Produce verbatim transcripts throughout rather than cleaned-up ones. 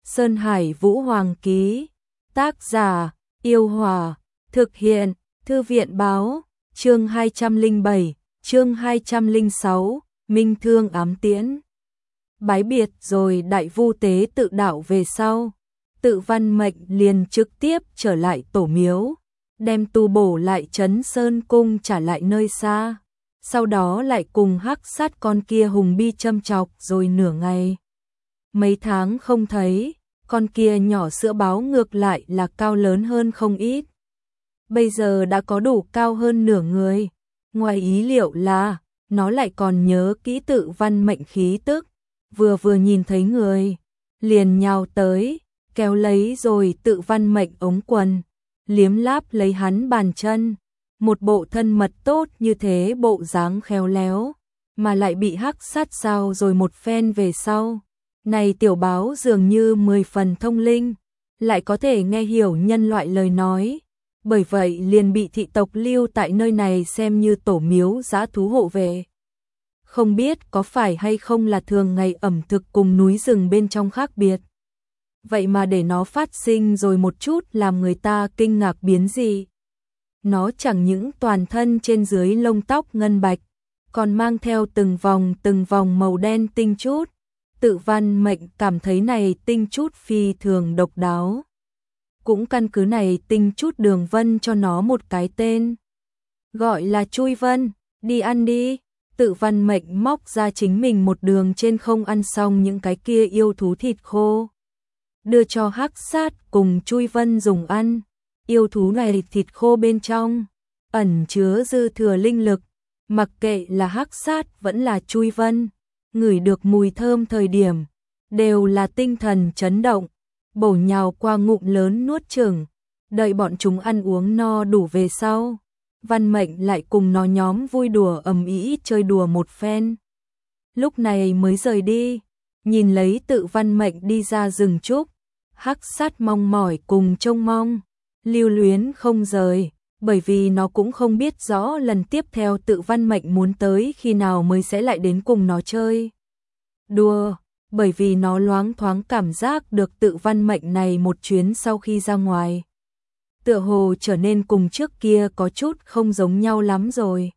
Sơn Hải Vũ Hoàng ký. Tác giả, Yêu Hòa. Thực hiện, Thư viện báo. Chương hai trăm lẻ bảy, chương hai trăm lẻ sáu, Minh Thương ám tiễn. Bái biệt rồi Đại Vu tế tự đạo về sau, Tự Văn Mệnh liền trực tiếp trở lại tổ miếu, đem tu bổ lại Trấn Sơn Cung trả lại nơi xa. Sau đó lại cùng Hắc Sát con kia hùng bi châm chọc rồi nửa ngày. Mấy tháng không thấy, con kia nhỏ sữa báo ngược lại là cao lớn hơn không ít. Bây giờ đã có đủ cao hơn nửa người. Ngoài ý liệu là, nó lại còn nhớ kỹ Tự Văn Mệnh khí tức. Vừa vừa nhìn thấy người, liền nhào tới, kéo lấy rồi Tự Văn Mệnh ống quần, liếm láp lấy hắn bàn chân. Một bộ thân mật tốt như thế, bộ dáng khéo léo, mà lại bị Hắc Sát sao rồi một phen về sau. Này tiểu báo dường như mười phần thông linh, lại có thể nghe hiểu nhân loại lời nói. Bởi vậy liền bị thị tộc lưu tại nơi này xem như tổ miếu dã thú hộ vệ. Không biết có phải hay không là thường ngày ẩm thực cùng núi rừng bên trong khác biệt. Vậy mà để nó phát sinh rồi một chút làm người ta kinh ngạc biến gì. Nó chẳng những toàn thân trên dưới lông tóc ngân bạch, còn mang theo từng vòng từng vòng màu đen tinh chút. Tự Văn Mệnh cảm thấy này tinh chút phi thường độc đáo. Cũng căn cứ này tinh chút đường vân cho nó một cái tên. Gọi là Chui Vân, đi ăn đi. Tự Văn Mệnh móc ra chính mình một đường trên không ăn xong những cái kia yêu thú thịt khô. Đưa cho Hắc Sát cùng Chui Vân dùng ăn. Yêu thú này thịt khô bên trong, ẩn chứa dư thừa linh lực. Mặc kệ là Hắc Sát vẫn là Chui Vân, ngửi được mùi thơm thời điểm, đều là tinh thần chấn động. Bổ nhào qua ngụm lớn nuốt chửng, đợi bọn chúng ăn uống no đủ về sau. Văn Mệnh lại cùng nó nhóm vui đùa ầm ĩ chơi đùa một phen. Lúc này mới rời đi, nhìn lấy Tự Văn Mệnh đi ra rừng trúc, Hắc Sát mong mỏi cùng trông mong, lưu luyến không rời, bởi vì nó cũng không biết rõ lần tiếp theo Tự Văn Mệnh muốn tới khi nào mới sẽ lại đến cùng nó chơi đùa. Bởi vì nó loáng thoáng cảm giác được Tự Văn Mệnh này một chuyến sau khi ra ngoài, tựa hồ trở nên cùng trước kia có chút không giống nhau lắm rồi.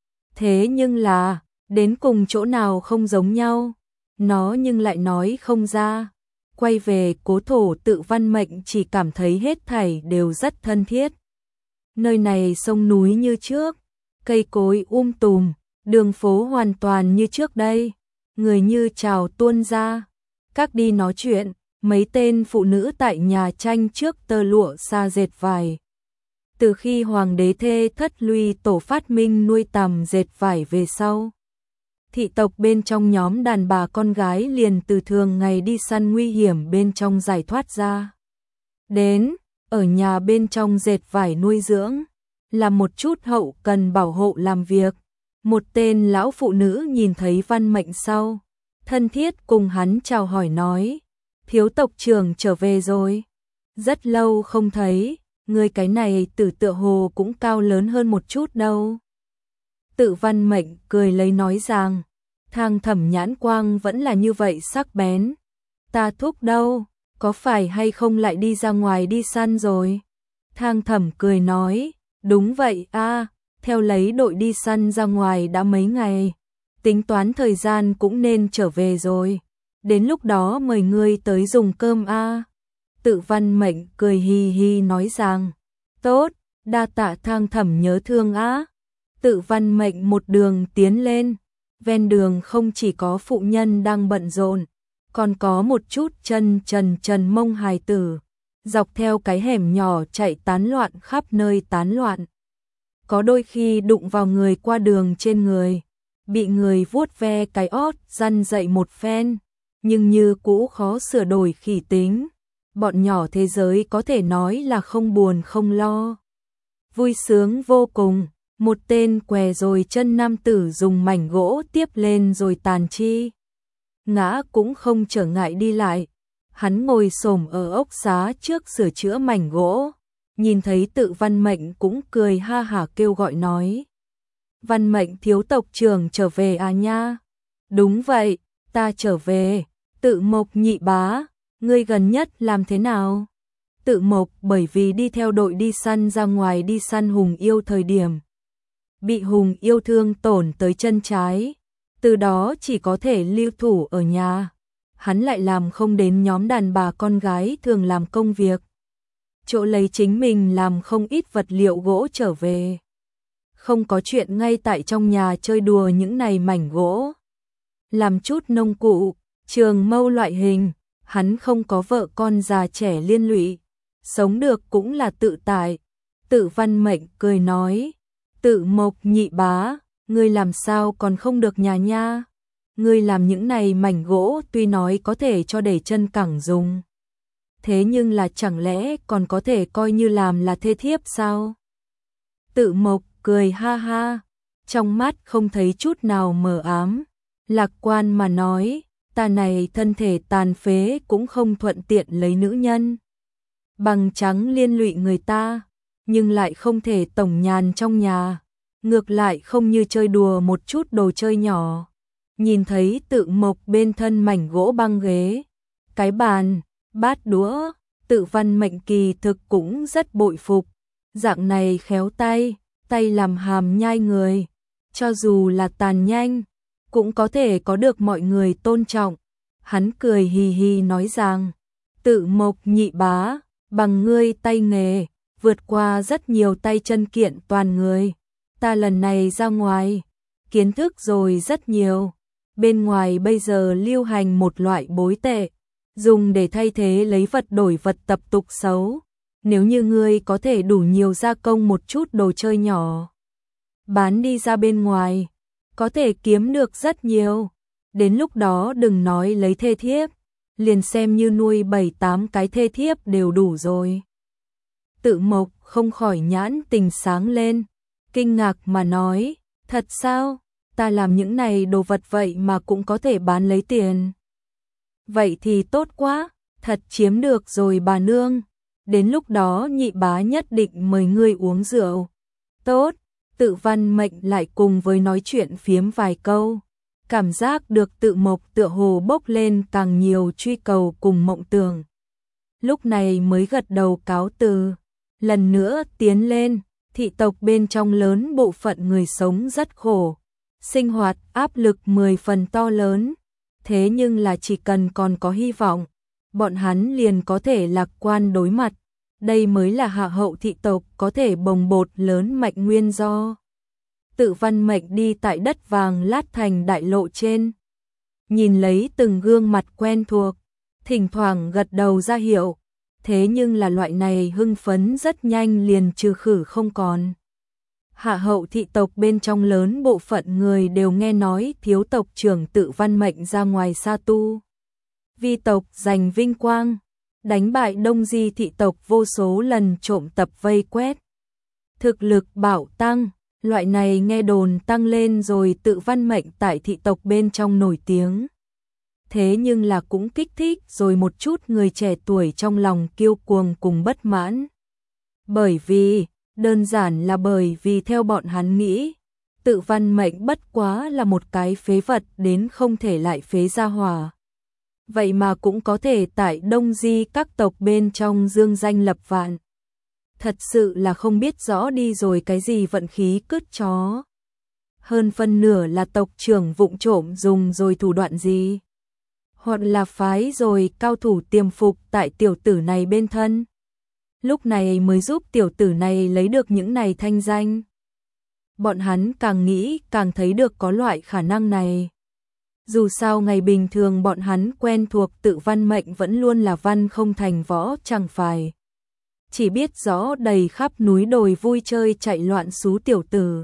Thế nhưng là, đến cùng chỗ nào không giống nhau, nó nhưng lại nói không ra. Quay về cố thổ, Tự Văn Mệnh chỉ cảm thấy hết thảy đều rất thân thiết. Nơi này sông núi như trước, cây cối um tùm, đường phố hoàn toàn như trước đây. Người như trào tuôn ra, các đi nói chuyện, mấy tên phụ nữ tại nhà tranh trước tơ lụa sa dệt vải. Từ khi hoàng đế thê thất Luy Tổ phát minh nuôi tằm dệt vải về sau, thị tộc bên trong nhóm đàn bà con gái liền từ thường ngày đi săn nguy hiểm bên trong giải thoát ra. Đến, ở nhà bên trong dệt vải nuôi dưỡng, làm một chút hậu cần bảo hộ làm việc. Một tên lão phụ nữ nhìn thấy Văn Mệnh sau, thân thiết cùng hắn chào hỏi nói, thiếu tộc trưởng trở về rồi. Rất lâu không thấy, người cái này tử tựa hồ cũng cao lớn hơn một chút đâu. Tự Văn Mệnh cười lấy nói rằng, Thang Thẩm nhãn quang vẫn là như vậy sắc bén. Ta thúc đâu, có phải hay không lại đi ra ngoài đi săn rồi? Thang Thẩm cười nói, đúng vậy a, theo lấy đội đi săn ra ngoài đã mấy ngày, tính toán thời gian cũng nên trở về rồi. Đến lúc đó mời ngươi tới dùng cơm a. Tự Văn Mệnh cười hi hi nói rằng, tốt, đa tạ Thang Thẩm nhớ thương á. Tự Văn Mệnh một đường tiến lên, ven đường không chỉ có phụ nhân đang bận rộn, còn có một chút chân trần trần mông hài tử, dọc theo cái hẻm nhỏ chạy tán loạn khắp nơi tán loạn. Có đôi khi đụng vào người qua đường trên người, bị người vuốt ve cái ót răn dậy một phen, nhưng như cũ khó sửa đổi khỉ tính. Bọn nhỏ thế giới có thể nói là không buồn không lo, vui sướng vô cùng. Một tên què rồi chân nam tử dùng mảnh gỗ tiếp lên rồi tàn chi, ngã cũng không trở ngại đi lại. Hắn ngồi xổm ở ốc xá trước sửa chữa mảnh gỗ, nhìn thấy Tự Văn Mệnh cũng cười ha hả kêu gọi nói, Văn Mệnh thiếu tộc trưởng trở về à nha? Đúng vậy, ta trở về. Tự Mộc nhị bá, ngươi gần nhất làm thế nào? Tự Mộc bởi vì đi theo đội đi săn ra ngoài đi săn hùng yêu thời điểm. Bị hùng yêu thương tổn tới chân trái, từ đó chỉ có thể lưu thủ ở nhà. Hắn lại làm không đến nhóm đàn bà con gái thường làm công việc. Chỗ lấy chính mình làm không ít vật liệu gỗ trở về. Không có chuyện ngay tại trong nhà chơi đùa những này mảnh gỗ. Làm chút nông cụ, trường mâu loại hình, hắn không có vợ con già trẻ liên lụy. Sống được cũng là tự tại. Tự Văn Mệnh cười nói, Tự Mộc nhị bá, ngươi làm sao còn không được nhà nha? Ngươi làm những này mảnh gỗ tuy nói có thể cho để chân cẳng dùng. Thế nhưng là chẳng lẽ còn có thể coi như làm là thê thiếp sao? Tự Mộc cười ha ha, trong mắt không thấy chút nào mờ ám, lạc quan mà nói, ta này thân thể tàn phế cũng không thuận tiện lấy nữ nhân. Bằng trắng liên lụy người ta, nhưng lại không thể tổng nhàn trong nhà, ngược lại không như chơi đùa một chút đồ chơi nhỏ. Nhìn thấy Tự Mộc bên thân mảnh gỗ băng ghế, cái bàn, bát đũa, Tự Văn Mệnh kỳ thực cũng rất bội phục. Dạng này khéo tay, tay làm hàm nhai người, cho dù là tàn nhanh, cũng có thể có được mọi người tôn trọng. Hắn cười hì hì nói rằng, Tự Mộc nhị bá, bằng ngươi tay nghề, vượt qua rất nhiều tay chân kiện toàn người. Ta lần này ra ngoài, kiến thức rồi rất nhiều. Bên ngoài bây giờ lưu hành một loại bối tệ, dùng để thay thế lấy vật đổi vật tập tục xấu. Nếu như ngươi có thể đủ nhiều gia công một chút đồ chơi nhỏ, bán đi ra bên ngoài, có thể kiếm được rất nhiều. Đến lúc đó đừng nói lấy thê thiếp, liền xem như nuôi bảy tám cái thê thiếp đều đủ rồi. Tự Mộc không khỏi nhãn tình sáng lên, kinh ngạc mà nói, thật sao? Ta làm những này đồ vật vậy mà cũng có thể bán lấy tiền. Vậy thì tốt quá, thật chiếm được rồi bà nương. Đến lúc đó nhị bá nhất định mời ngươi uống rượu. Tốt, Tự Văn Mệnh lại cùng với nói chuyện phiếm vài câu. Cảm giác được Tự Mộc tựa hồ bốc lên càng nhiều truy cầu cùng mộng tưởng. Lúc này mới gật đầu cáo từ. Lần nữa tiến lên, thị tộc bên trong lớn bộ phận người sống rất khổ. Sinh hoạt áp lực mười phần to lớn. Thế nhưng là chỉ cần còn có hy vọng, bọn hắn liền có thể lạc quan đối mặt. Đây mới là hạ hậu thị tộc có thể bồng bột lớn mạnh nguyên do. Tự Văn Mệnh đi tại đất vàng lát thành đại lộ trên. Nhìn lấy từng gương mặt quen thuộc, thỉnh thoảng gật đầu ra hiệu. Thế nhưng là loại này hưng phấn rất nhanh liền trừ khử không còn. Hạ hậu thị tộc bên trong lớn bộ phận người đều nghe nói thiếu tộc trưởng Tự Văn Mệnh ra ngoài sa tu. Vi tộc giành vinh quang, đánh bại Đông Di thị tộc vô số lần trộm tập vây quét. Thực lực bảo tăng, loại này nghe đồn tăng lên rồi Tự Văn Mệnh tại thị tộc bên trong nổi tiếng. Thế nhưng là cũng kích thích rồi một chút người trẻ tuổi trong lòng kiêu cuồng cùng bất mãn. Bởi vì, đơn giản là bởi vì theo bọn hắn nghĩ, Tự Văn Mệnh bất quá là một cái phế vật đến không thể lại phế ra hỏa. Vậy mà cũng có thể tại Đông Di các tộc bên trong dương danh lập vạn. Thật sự là không biết rõ đi rồi cái gì vận khí cứt chó. Hơn phân nửa là tộc trưởng vụng trộm dùng rồi thủ đoạn gì. Hoặc là phái rồi cao thủ tiềm phục tại tiểu tử này bên thân. Lúc này mới giúp tiểu tử này lấy được những này thanh danh. Bọn hắn càng nghĩ càng thấy được có loại khả năng này. Dù sao ngày bình thường bọn hắn quen thuộc Tự Văn Mệnh vẫn luôn là văn không thành võ chẳng phải. Chỉ biết rõ đầy khắp núi đồi vui chơi chạy loạn xú tiểu tử.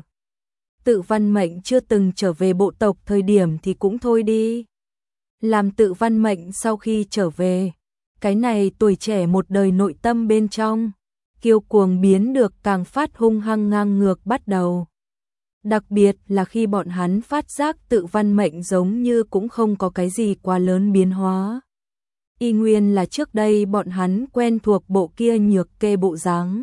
Tự Văn Mệnh chưa từng trở về bộ tộc thời điểm thì cũng thôi đi. Làm Tự Văn Mệnh sau khi trở về, cái này tuổi trẻ một đời nội tâm bên trong, kiêu cuồng biến được càng phát hung hăng ngang ngược bắt đầu. Đặc biệt là khi bọn hắn phát giác Tự Văn Mệnh giống như cũng không có cái gì quá lớn biến hóa. Y nguyên là trước đây bọn hắn quen thuộc bộ kia nhược kê bộ dáng.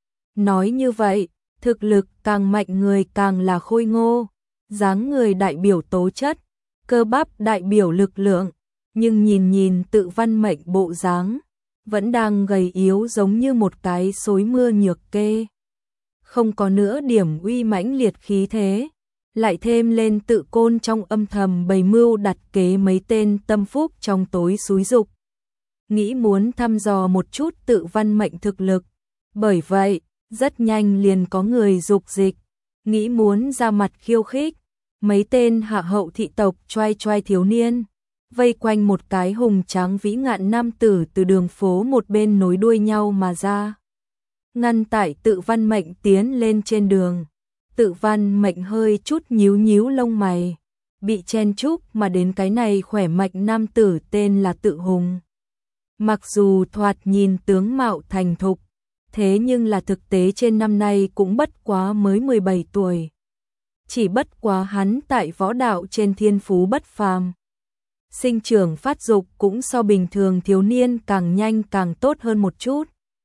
Nói như vậy, thực lực càng mạnh người càng là khôi ngô, dáng người đại biểu tố chất, cơ bắp đại biểu lực lượng, nhưng nhìn nhìn Tự Văn Mệnh bộ dáng, vẫn đang gầy yếu giống như một cái xối mưa nhược kê. Không có nữa điểm uy mãnh liệt khí thế, lại thêm lên Tự Côn trong âm thầm bày mưu đặt kế mấy tên tâm phúc trong tối xúi dục. Nghĩ muốn thăm dò một chút Tự Văn Mệnh thực lực, bởi vậy, rất nhanh liền có người dục dịch, nghĩ muốn ra mặt khiêu khích. Mấy tên hạ hậu thị tộc choai choai thiếu niên, vây quanh một cái hùng tráng vĩ ngạn nam tử từ đường phố một bên nối đuôi nhau mà ra. Ngăn tại Tự Văn Mệnh tiến lên trên đường. Tự Văn Mệnh hơi chút nhíu nhíu lông mày, bị chen chúc mà đến cái này khỏe mạnh nam tử tên là Tự Hùng. Mặc dù thoạt nhìn tướng mạo thành thục, thế nhưng là thực tế trên năm nay cũng bất quá mới mười bảy tuổi. Chỉ bất quá hắn tại võ đạo trên thiên phú bất phàm. Sinh trưởng phát dục cũng so bình thường thiếu niên càng nhanh càng tốt hơn một chút.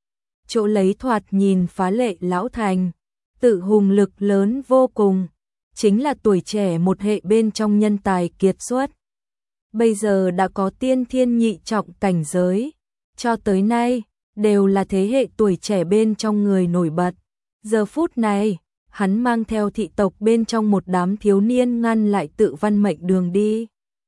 Chỗ lấy thoạt nhìn phá lệ lão thành, Tự Hùng lực lớn vô cùng, chính là tuổi trẻ một hệ bên trong nhân tài kiệt xuất. Bây giờ đã có tiên thiên nhị trọng cảnh giới, cho tới nay đều là thế hệ tuổi trẻ bên trong người nổi bật. Giờ phút này, hắn mang theo thị tộc bên trong một đám thiếu niên ngăn lại Tự Văn Mệnh đường đi.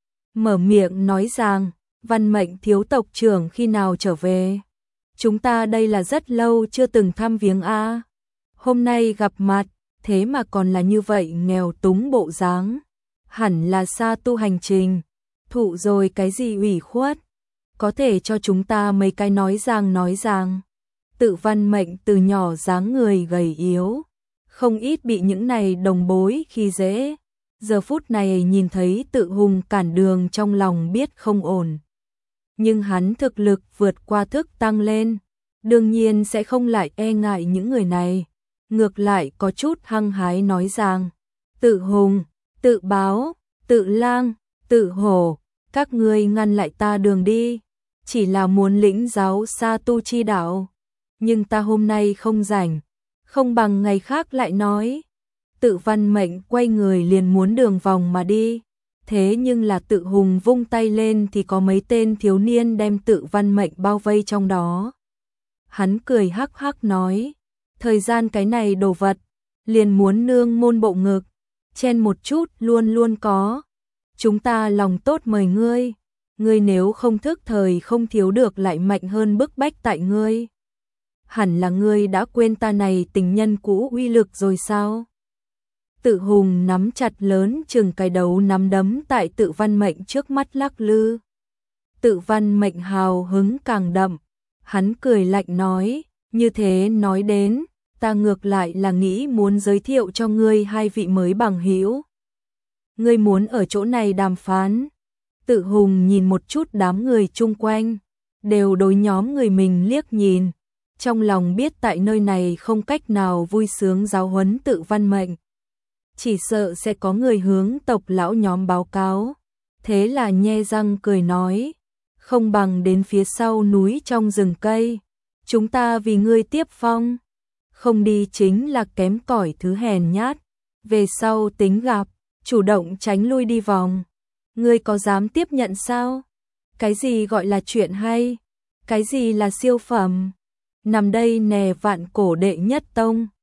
Mở miệng nói rằng, Văn Mệnh thiếu tộc trưởng khi nào trở về? Chúng ta đây là rất lâu chưa từng thăm viếng a. Hôm nay gặp mặt, thế mà còn là như vậy nghèo túng bộ dáng. Hẳn là xa tu hành trình, thụ rồi cái gì ủy khuất. Có thể cho chúng ta mấy cái nói rằng nói rằng. Tự Văn Mệnh từ nhỏ dáng người gầy yếu, không ít bị những này đồng bối khi dễ. Giờ phút này nhìn thấy Tự Hùng cản đường trong lòng biết không ổn. Nhưng hắn thực lực vượt qua thức tăng lên, đương nhiên sẽ không lại e ngại những người này. Ngược lại có chút hăng hái nói rằng, Tự Hùng, Tự Báo, Tự Lang, Tự Hổ, các ngươi ngăn lại ta đường đi, chỉ là muốn lĩnh giáo Sa Tu chi đạo. Nhưng ta hôm nay không rảnh, không bằng ngày khác lại nói. Tự Văn Mệnh quay người liền muốn đường vòng mà đi, thế nhưng là Tự Hùng vung tay lên thì có mấy tên thiếu niên đem Tự Văn Mệnh bao vây trong đó. Hắn cười hắc hắc nói, thời gian cái này đồ vật, liền muốn nương môn bộ ngực, chen một chút luôn luôn có. Chúng ta lòng tốt mời ngươi, ngươi nếu không thức thời không thiếu được lại mạnh hơn bức bách tại ngươi. Hẳn là ngươi đã quên ta này tình nhân cũ uy lực rồi sao? Tự Hùng nắm chặt lớn chừng cái đầu nắm đấm tại Tự Văn Mệnh trước mắt lắc lư. Tự Văn Mệnh hào hứng càng đậm, hắn cười lạnh nói, như thế nói đến, ta ngược lại là nghĩ muốn giới thiệu cho ngươi hai vị mới bằng hữu. Ngươi muốn ở chỗ này đàm phán? Tự Hùng nhìn một chút đám người chung quanh, đều đối nhóm người mình liếc nhìn, trong lòng biết tại nơi này không cách nào vui sướng giáo huấn Tự Văn Mệnh. Chỉ sợ sẽ có người hướng tộc lão nhóm báo cáo. Thế là nhe răng cười nói, không bằng đến phía sau núi trong rừng cây, chúng ta vì ngươi tiếp phong. Không đi chính là kém cỏi thứ hèn nhát, về sau tính gặp, chủ động tránh lui đi vòng. Ngươi có dám tiếp nhận sao? Cái gì gọi là chuyện hay? Cái gì là siêu phẩm? Nằm đây nè vạn cổ đệ nhất tông,